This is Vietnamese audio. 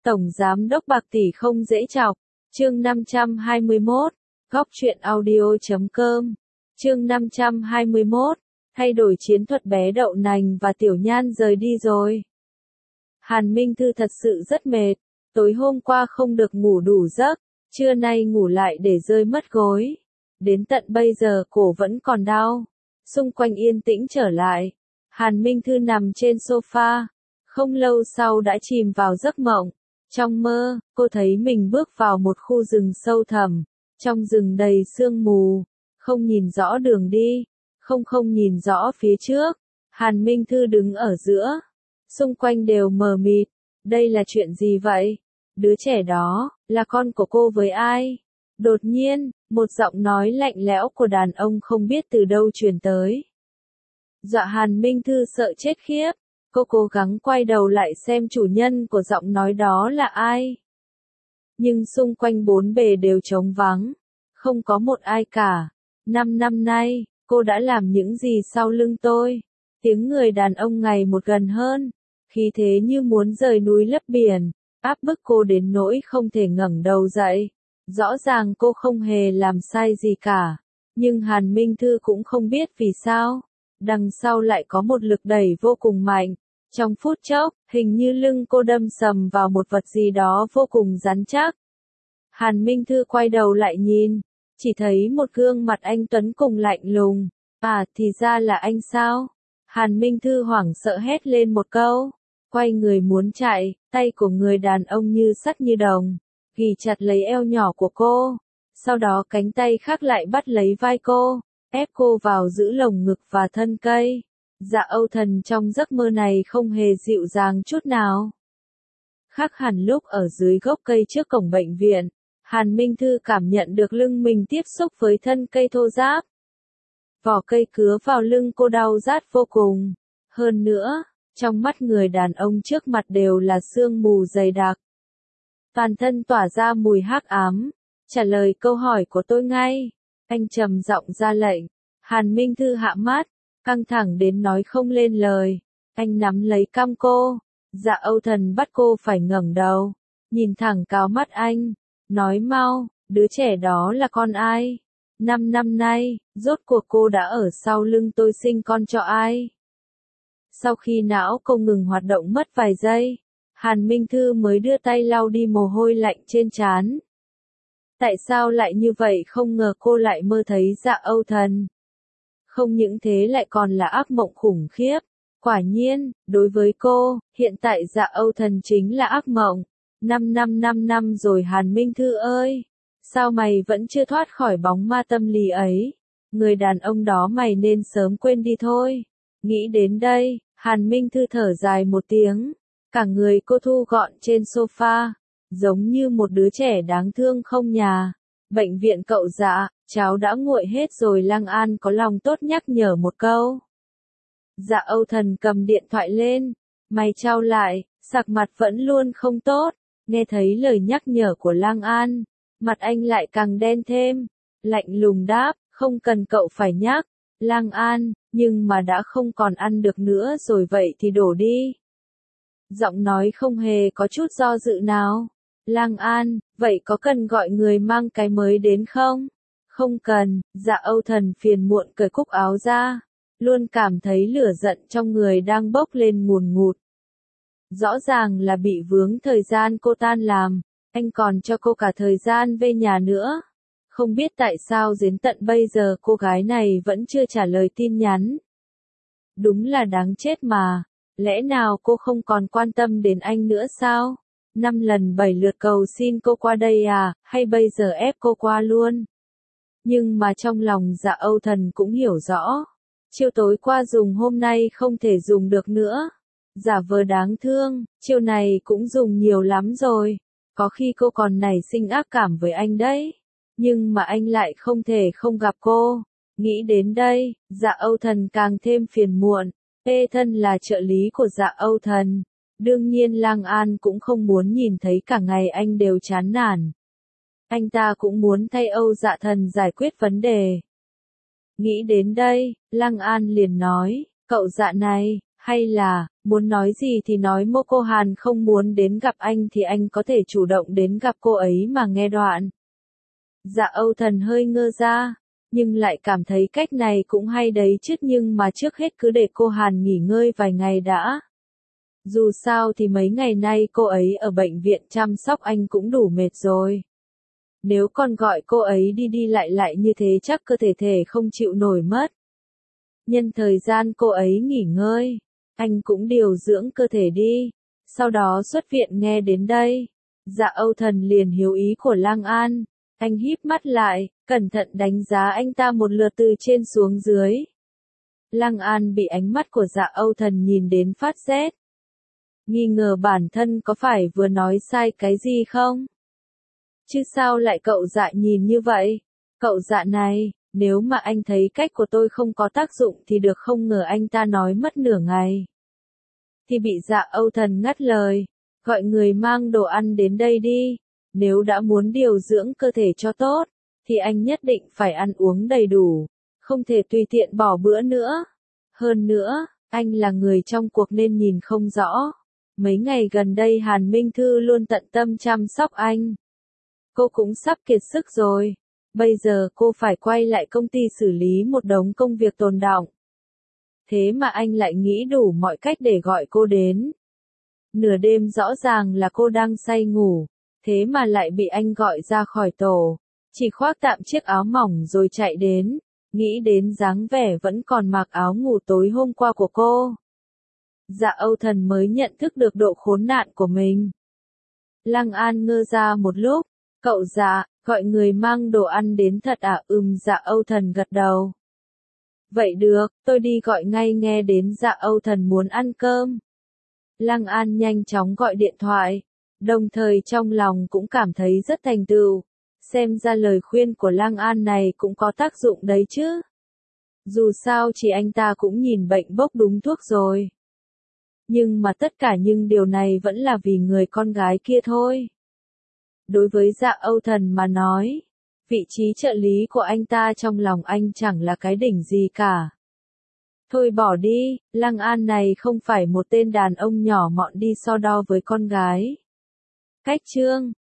Tổng Giám đốc bạc tỷ không dễ chọc. Chương 521. Góc truyện audio.com. Chương 521. Thay đổi chiến thuật bé đậu nành và Tiểu Nhan rời đi rồi. Hàn Minh Thư thật sự rất mệt. Tối hôm qua không được ngủ đủ giấc, trưa nay ngủ lại để rơi mất gối. Đến tận bây giờ cổ vẫn còn đau. Xung quanh yên tĩnh trở lại. Hàn Minh Thư nằm trên sofa. Không lâu sau đã chìm vào giấc mộng. Trong mơ, cô thấy mình bước vào một khu rừng sâu thẳm. Trong rừng đầy sương mù. Không nhìn rõ đường đi. Không nhìn rõ phía trước. Hàn Minh Thư đứng ở giữa. Xung quanh đều mờ mịt. Đây là chuyện gì vậy? Đứa trẻ đó, là con của cô với ai? Đột nhiên, một giọng nói lạnh lẽo của đàn ông không biết từ đâu truyền tới. Dọa Hàn Minh Thư sợ chết khiếp. Cô cố gắng quay đầu lại xem chủ nhân của giọng nói đó là ai. Nhưng xung quanh bốn bề đều trống vắng. Không có một ai cả. 5 năm nay, cô đã làm những gì sau lưng tôi? Tiếng người đàn ông ngày một gần hơn. Khí thế như muốn rời núi lấp biển. Áp bức cô đến nỗi không thể ngẩng đầu dậy. Rõ ràng cô không hề làm sai gì cả. Nhưng Hàn Minh Thư cũng không biết vì sao. Đằng sau lại có một lực đẩy vô cùng mạnh. Trong phút chốc, hình như lưng cô đâm sầm vào một vật gì đó vô cùng rắn chắc. Hàn Minh Thư quay đầu lại nhìn. Chỉ thấy một gương mặt anh tuấn cùng lạnh lùng. À, thì ra là anh sao? Hàn Minh Thư hoảng sợ hét lên một câu. Quay người muốn chạy, tay của người đàn ông như sắt như đồng. Ghì chặt lấy eo nhỏ của cô. Sau đó cánh tay khác lại bắt lấy vai cô. Ép cô vào giữ lồng ngực và thân cây. Dạ Âu Thần trong giấc mơ này không hề dịu dàng chút nào. Khác hẳn lúc ở dưới gốc cây trước cổng bệnh viện. Hàn Minh Thư cảm nhận được lưng mình tiếp xúc với thân cây thô ráp. Vỏ cây cứa vào lưng cô đau rát vô cùng. Hơn nữa, trong mắt người đàn ông trước mặt đều là sương mù dày đặc. Toàn thân tỏa ra mùi hắc ám. Trả lời câu hỏi của tôi ngay. Anh trầm giọng ra lệnh. Hàn Minh Thư hạ mắt, căng thẳng đến nói không lên lời. Anh nắm lấy cằm cô. Dạ Âu Thần bắt cô phải ngẩng đầu. Nhìn thẳng vào mắt anh. Nói mau, đứa trẻ đó là con ai? 5 năm nay, rốt cuộc cô đã ở sau lưng tôi sinh con cho ai? Sau khi não cô ngừng hoạt động mất vài giây, Hàn Minh Thư mới đưa tay lau đi mồ hôi lạnh trên trán. Tại sao lại như vậy? Không ngờ cô lại mơ thấy Dạ Âu Thần. Không những thế lại còn là ác mộng khủng khiếp. Quả nhiên, đối với cô, hiện tại Dạ Âu Thần chính là ác mộng. 5 năm rồi Hàn Minh Thư ơi. Sao mày vẫn chưa thoát khỏi bóng ma tâm lý ấy? Người đàn ông đó mày nên sớm quên đi thôi. Nghĩ đến đây, Hàn Minh Thư thở dài một tiếng. Cả người cô thu gọn trên sofa. Giống như một đứa trẻ đáng thương không nhà. Bệnh viện cậu Dạ, cháu đã nguội hết rồi. Lang An có lòng tốt nhắc nhở một câu. Dạ Âu Thần cầm điện thoại lên. Mày trao lại, sắc mặt vẫn luôn không tốt. Nghe thấy lời nhắc nhở của Lang An, mặt anh lại càng đen thêm. Lạnh lùng đáp, không cần cậu phải nhắc. Lang An, nhưng mà đã không còn ăn được nữa rồi vậy thì đổ đi. Giọng nói không hề có chút do dự nào. Lang An, vậy có cần gọi người mang cái mới đến không? Không cần. Dạ Âu Thần phiền muộn cởi cúc áo ra. Luôn cảm thấy lửa giận trong người đang bốc lên ngùn ngụt. Rõ ràng là bị vướng thời gian cô tan làm. Anh còn cho cô cả thời gian về nhà nữa. Không biết tại sao đến tận bây giờ cô gái này vẫn chưa trả lời tin nhắn. Đúng là đáng chết mà. Lẽ nào cô không còn quan tâm đến anh nữa sao? 5 lần 7 lượt cầu xin cô qua đây à, hay bây giờ ép cô qua luôn? Nhưng mà trong lòng Dạ Âu Thần cũng hiểu rõ. Chiêu tối qua dùng hôm nay không thể dùng được nữa. Giả vờ đáng thương, chiêu này cũng dùng nhiều lắm rồi. Có khi cô còn nảy sinh ác cảm với anh đấy. Nhưng mà anh lại không thể không gặp cô. Nghĩ đến đây, Dạ Âu Thần càng thêm phiền muộn. Thân là trợ lý của Dạ Âu Thần. Đương nhiên Lang An cũng không muốn nhìn thấy cả ngày anh đều chán nản. Anh ta cũng muốn thay Âu Dạ Thần giải quyết vấn đề. Nghĩ đến đây, Lang An liền nói, cậu Dạ này, Hay là, muốn nói gì thì nói, Mộ Cô Hàn không muốn đến gặp anh thì anh có thể chủ động đến gặp cô ấy mà nghe đoạn. Dạ Âu Thần hơi ngơ ra, nhưng lại cảm thấy cách này cũng hay đấy chứ, nhưng mà trước hết cứ để cô Hàn nghỉ ngơi vài ngày đã. Dù sao thì mấy ngày nay cô ấy ở bệnh viện chăm sóc anh cũng đủ mệt rồi. Nếu còn gọi cô ấy đi đi lại lại như thế chắc cơ thể không chịu nổi mất. Nhân thời gian cô ấy nghỉ ngơi, anh cũng điều dưỡng cơ thể đi, sau đó xuất viện. Nghe đến đây, Dạ Âu Thần liền hiểu ý của Lang An, anh híp mắt lại, cẩn thận đánh giá anh ta một lượt từ trên xuống dưới. Lang An bị ánh mắt của Dạ Âu Thần nhìn đến phát rét. Nghi ngờ bản thân có phải vừa nói sai cái gì không? Chứ sao lại cậu Dạ nhìn như vậy? Cậu Dạ này, nếu mà anh thấy cách của tôi không có tác dụng thì được, không ngờ anh ta nói mất nửa ngày. Thì bị Dạ Âu Thần ngắt lời, gọi người mang đồ ăn đến đây đi, nếu đã muốn điều dưỡng cơ thể cho tốt, thì anh nhất định phải ăn uống đầy đủ, không thể tùy tiện bỏ bữa nữa. Hơn nữa, anh là người trong cuộc nên nhìn không rõ. Mấy ngày gần đây Hàn Minh Thư luôn tận tâm chăm sóc anh. Cô cũng sắp kiệt sức rồi. Bây giờ cô phải quay lại công ty xử lý một đống công việc tồn đọng. Thế mà anh lại nghĩ đủ mọi cách để gọi cô đến. Nửa đêm rõ ràng là cô đang say ngủ, thế mà lại bị anh gọi ra khỏi tổ. Chỉ khoác tạm chiếc áo mỏng rồi chạy đến, nghĩ đến dáng vẻ vẫn còn mặc áo ngủ tối hôm qua của cô. Dạ Âu Thần mới nhận thức được độ khốn nạn của mình. Lăng An ngơ ra một lúc, cậu Dạ, gọi người mang đồ ăn đến thật à? Dạ Âu Thần gật đầu. Vậy được, tôi đi gọi ngay. Nghe đến Dạ Âu Thần muốn ăn cơm, Lăng An nhanh chóng gọi điện thoại, đồng thời trong lòng cũng cảm thấy rất thành tựu. Xem ra lời khuyên của Lăng An này cũng có tác dụng đấy chứ. Dù sao chỉ anh ta cũng nhìn bệnh bốc đúng thuốc rồi. Nhưng mà tất cả những điều này vẫn là vì người con gái kia thôi. Đối với Dạ Âu Thần mà nói, vị trí trợ lý của anh ta trong lòng anh chẳng là cái đỉnh gì cả. Thôi bỏ đi, Lăng An này không phải một tên đàn ông nhỏ mọn đi so đo với con gái. Cách chương